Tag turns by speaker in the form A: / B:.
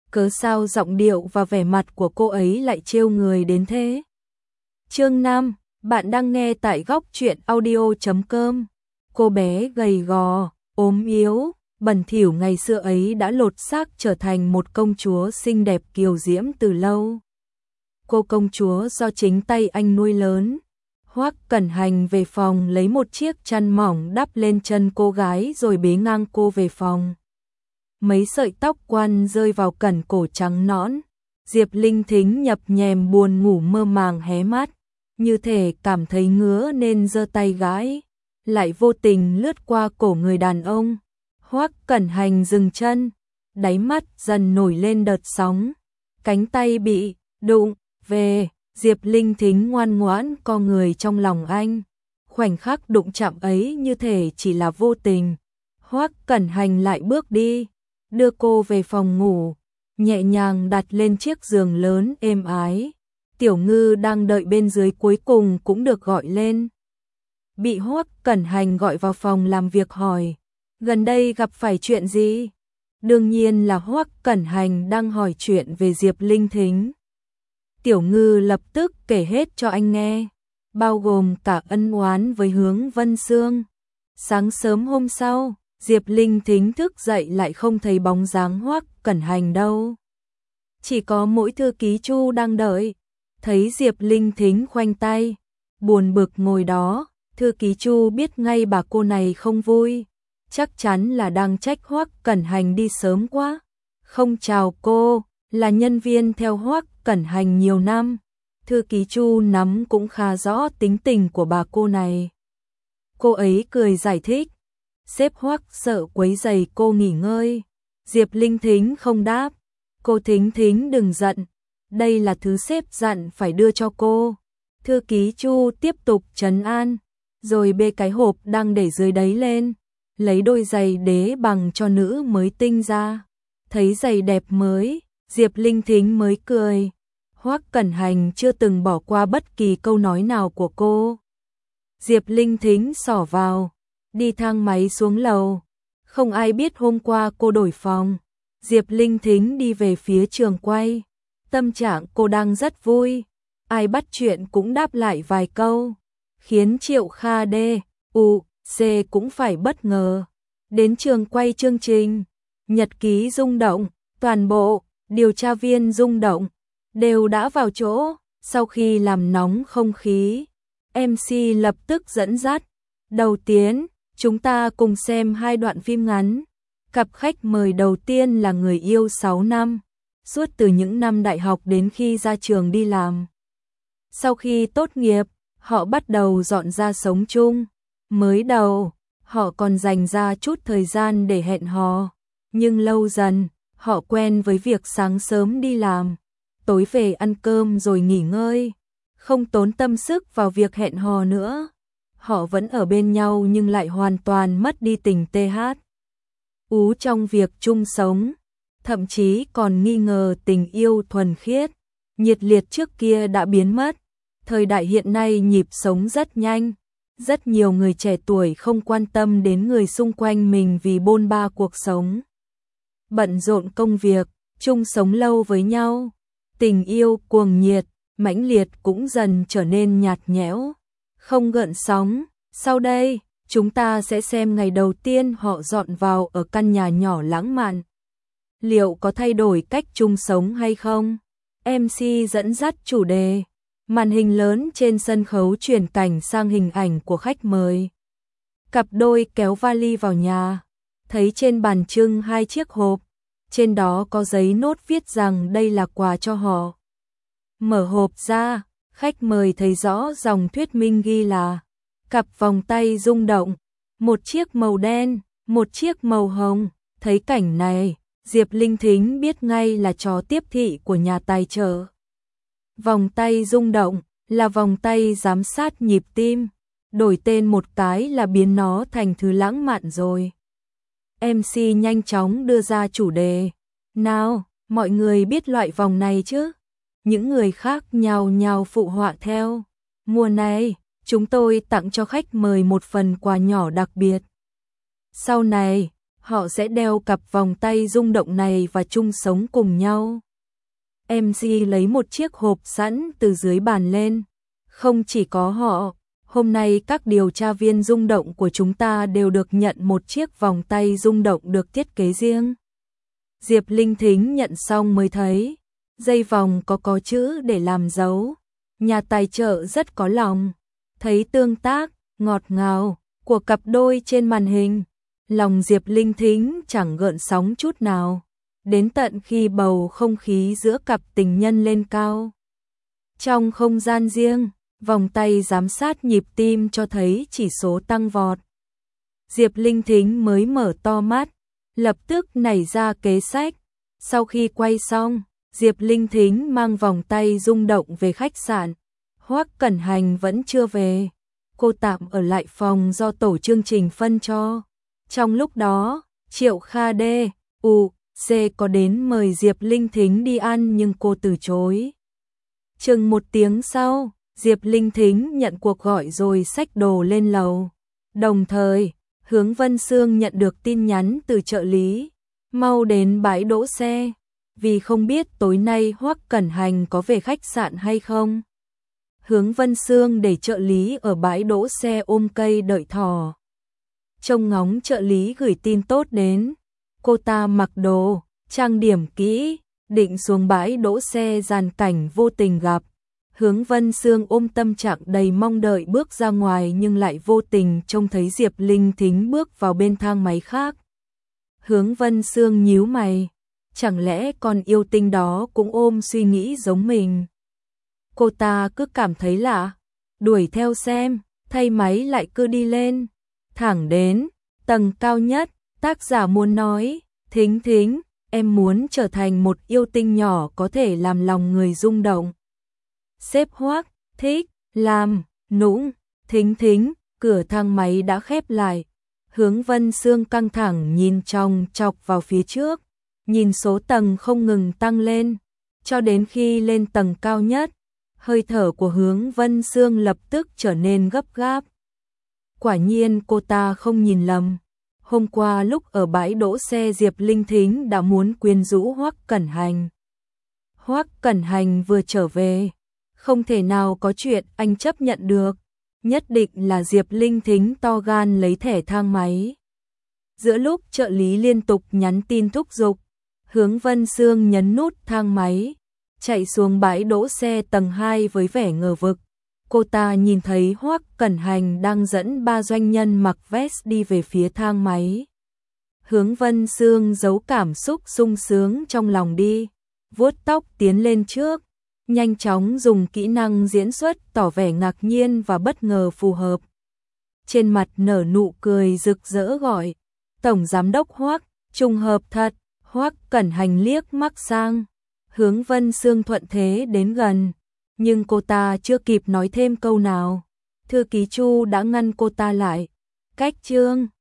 A: cớ sao giọng điệu và vẻ mặt của cô ấy lại trêu người đến thế? Chương 5, bạn đang nghe tại góc truyện audio.com. Cô bé gầy gò, ốm yếu, bẩn thỉu ngày xưa ấy đã lột xác trở thành một công chúa xinh đẹp kiều diễm từ lâu. Cô công chúa do chính tay anh nuôi lớn. Hoắc Cẩn Hành về phòng lấy một chiếc chăn mỏng đắp lên chân cô gái rồi bế ngang cô về phòng. Mấy sợi tóc quăn rơi vào cẩn cổ trắng nõn. Diệp Linh Thính nhập nhèm buồn ngủ mơ màng hé mắt, như thể cảm thấy ngứa nên giơ tay gãi, lại vô tình lướt qua cổ người đàn ông. Hoắc Cẩn Hành dừng chân, đáy mắt dần nổi lên đợt sóng, cánh tay bị đụng về, Diệp Linh Thính ngoan ngoãn co người trong lòng anh. Khoảnh khắc đụng chạm ấy như thể chỉ là vô tình. Hoắc Cẩn Hành lại bước đi, đưa cô về phòng ngủ, nhẹ nhàng đặt lên chiếc giường lớn êm ái. Tiểu Ngư đang đợi bên dưới cuối cùng cũng được gọi lên. Bị Hoắc Cẩn Hành gọi vào phòng làm việc hỏi, gần đây gặp phải chuyện gì? Đương nhiên là Hoắc Cẩn Hành đang hỏi chuyện về Diệp Linh Thính. Tiểu Ngư lập tức kể hết cho anh nghe, bao gồm cả ân oán với Hướng Vân Sương. Sáng sớm hôm sau, Diệp Linh Thính thức dậy lại không thấy bóng dáng Hoắc Cẩn Hành đâu. Chỉ có mỗi thư ký Chu đang đợi. Thấy Diệp Linh Thính khoanh tay, buồn bực ngồi đó, thư ký Chu biết ngay bà cô này không vui, chắc chắn là đang trách Hoắc Cẩn Hành đi sớm quá. Không chào cô, là nhân viên theo Hoắc Cẩn Hành nhiều năm. Thư ký Chu nắm cũng khá rõ tính tình của bà cô này. Cô ấy cười giải thích, sếp Hoắc sợ quấy rầy cô nghỉ ngơi. Diệp Linh Thính không đáp, cô Thính Thính đừng giận, đây là thứ sếp dặn phải đưa cho cô. Thư ký Chu tiếp tục trấn an, rồi bê cái hộp đang để dưới đấy lên, lấy đôi giày đế bằng cho nữ mới tinh ra. Thấy giày đẹp mới, Diệp Linh Thính mới cười. Hoắc Cẩn Hành chưa từng bỏ qua bất kỳ câu nói nào của cô. Diệp Linh Thính xỏ vào, đi thang máy xuống lầu. Không ai biết hôm qua cô đổi phòng. Diệp Linh Thính đi về phía trường quay. Tâm trạng cô đang rất vui, ai bắt chuyện cũng đáp lại vài câu, khiến Triệu Kha D, U, C cũng phải bất ngờ. Đến trường quay chương trình, nhật ký rung động, toàn bộ điều tra viên rung động đều đã vào chỗ. Sau khi làm nóng không khí, MC lập tức dẫn dắt. Đầu tiên, chúng ta cùng xem 2 đoạn phim ngắn. Cặp khách mời đầu tiên là người yêu 6 năm. Suốt từ những năm đại học đến khi ra trường đi làm. Sau khi tốt nghiệp, họ bắt đầu dọn ra sống chung. Mới đầu, họ còn dành ra chút thời gian để hẹn hò. Nhưng lâu dần, họ quen với việc sáng sớm đi làm, tối về ăn cơm rồi nghỉ ngơi. Không tốn tâm sức vào việc hẹn hò nữa. Họ vẫn ở bên nhau nhưng lại hoàn toàn mất đi tình ú trong việc chung sống. Thậm chí còn nghi ngờ tình yêu thuần khiết, nhiệt liệt trước kia đã biến mất. Thời đại hiện nay nhịp sống rất nhanh, rất nhiều người trẻ tuổi không quan tâm đến người xung quanh mình vì bôn ba cuộc sống. Bận rộn công việc, chung sống lâu với nhau, tình yêu cuồng nhiệt, mãnh liệt cũng dần trở nên nhạt nhẽo, không gợn sóng. Sau đây, chúng ta sẽ xem ngày đầu tiên họ dọn vào ở căn nhà nhỏ lãng mạn. Liệu có thay đổi cách chung sống hay không? MC dẫn dắt chủ đề. Màn hình lớn trên sân khấu chuyển cảnh sang hình ảnh của khách mời. Cặp đôi kéo vali vào nhà. Thấy trên bàn trưng 2 chiếc hộp. Trên đó có giấy nốt viết rằng đây là quà cho họ. Mở hộp ra, khách mời thấy rõ dòng thuyết minh ghi là cặp vòng tay rung động. Một chiếc màu đen, một chiếc màu hồng. Thấy cảnh này, Diệp Linh Thính biết ngay là trò tiếp thị của nhà tài trợ. Vòng tay rung động là vòng tay giám sát nhịp tim, đổi tên một cái là biến nó thành thứ lãng mạn rồi. MC nhanh chóng đưa ra chủ đề. Nào, mọi người biết loại vòng này chứ? Những người khác nhào nhào phụ họa theo. Mùa này, chúng tôi tặng cho khách mời một phần quà nhỏ đặc biệt. Sau này, họ sẽ đeo cặp vòng tay rung động này và chung sống cùng nhau. MC lấy một chiếc hộp sẵn từ dưới bàn lên. Không chỉ có họ, hôm nay các điều tra viên rung động của chúng ta đều được nhận một chiếc vòng tay rung động được thiết kế riêng. Diệp Linh Thính nhận xong mới thấy, dây vòng có chữ để làm dấu. Nhà tài trợ rất có lòng, thấy tương tác, ngọt ngào của cặp đôi trên màn hình. Lòng Diệp Linh Thính chẳng gợn sóng chút nào, đến tận khi bầu không khí giữa cặp tình nhân lên cao. Trong không gian riêng, vòng tay giám sát nhịp tim cho thấy chỉ số tăng vọt. Diệp Linh Thính mới mở to mắt, lập tức nảy ra kế sách. Sau khi quay xong, Diệp Linh Thính mang vòng tay rung động về khách sạn. Hoắc Cẩn Hành vẫn chưa về, cô tạm ở lại phòng do tổ chương trình phân cho. Trong lúc đó, Triệu Kha D.U.C có đến mời Diệp Linh Thính đi ăn nhưng cô từ chối. Chừng 1 tiếng sau, Diệp Linh Thính nhận cuộc gọi rồi xách đồ lên lầu. Đồng thời, Hướng Vân Sương nhận được tin nhắn từ trợ lý, mau đến bãi đỗ xe, vì không biết tối nay Hoắc Cẩn Hành có về khách sạn hay không. Hướng Vân Sương để trợ lý ở bãi đỗ xe ôm cây đợi thỏ. Trông ngóng trợ lý gửi tin tốt đến, cô ta mặc đồ, trang điểm kỹ, định xuống bãi đỗ xe dàn cảnh vô tình gặp. Hướng Vân Sương ôm tâm trạng đầy mong đợi bước ra ngoài nhưng lại vô tình trông thấy Diệp Linh Thính bước vào bên thang máy khác. Hướng Vân Sương nhíu mày, chẳng lẽ con yêu tinh đó cũng ôm suy nghĩ giống mình. Cô ta cứ cảm thấy lạ, đuổi theo xem, thay máy lại cứ đi lên. Thẳng đến tầng cao nhất, tác giả muốn nói, Thính Thính, em muốn trở thành một yêu tinh nhỏ có thể làm lòng người rung động. Sếp Hoắc thích làm nũng. Thính Thính, cửa thang máy đã khép lại. Hướng Vân Sương căng thẳng nhìn chòng chọc vào phía trước, nhìn số tầng không ngừng tăng lên, cho đến khi lên tầng cao nhất, hơi thở của Hướng Vân Sương lập tức trở nên gấp gáp. Quả nhiên cô ta không nhìn lầm. Hôm qua lúc ở bãi đỗ xe Diệp Linh Thính đã muốn quyến rũ Hoắc Cẩn Hành. Hoắc Cẩn Hành vừa trở về, không thể nào có chuyện anh chấp nhận được. Nhất định là Diệp Linh Thính to gan lấy thẻ thang máy. Giữa lúc trợ lý liên tục nhắn tin thúc giục, Hướng Vân Sương nhấn nút thang máy, chạy xuống bãi đỗ xe tầng 2 với vẻ ngờ vực. Cô ta nhìn thấy Hoắc Cẩn Hành đang dẫn 3 doanh nhân mặc vest đi về phía thang máy. Hướng Vân Sương giấu cảm xúc sung sướng trong lòng đi, vuốt tóc tiến lên trước, nhanh chóng dùng kỹ năng diễn xuất tỏ vẻ ngạc nhiên và bất ngờ phù hợp. Trên mặt nở nụ cười rực rỡ gọi, Tổng Giám đốc Hoắc, trùng hợp thật. Hoắc Cẩn Hành liếc mắt sang, Hướng Vân Sương thuận thế đến gần, nhưng cô ta chưa kịp nói thêm câu nào, thư ký Chu đã ngăn cô ta lại. Cách chương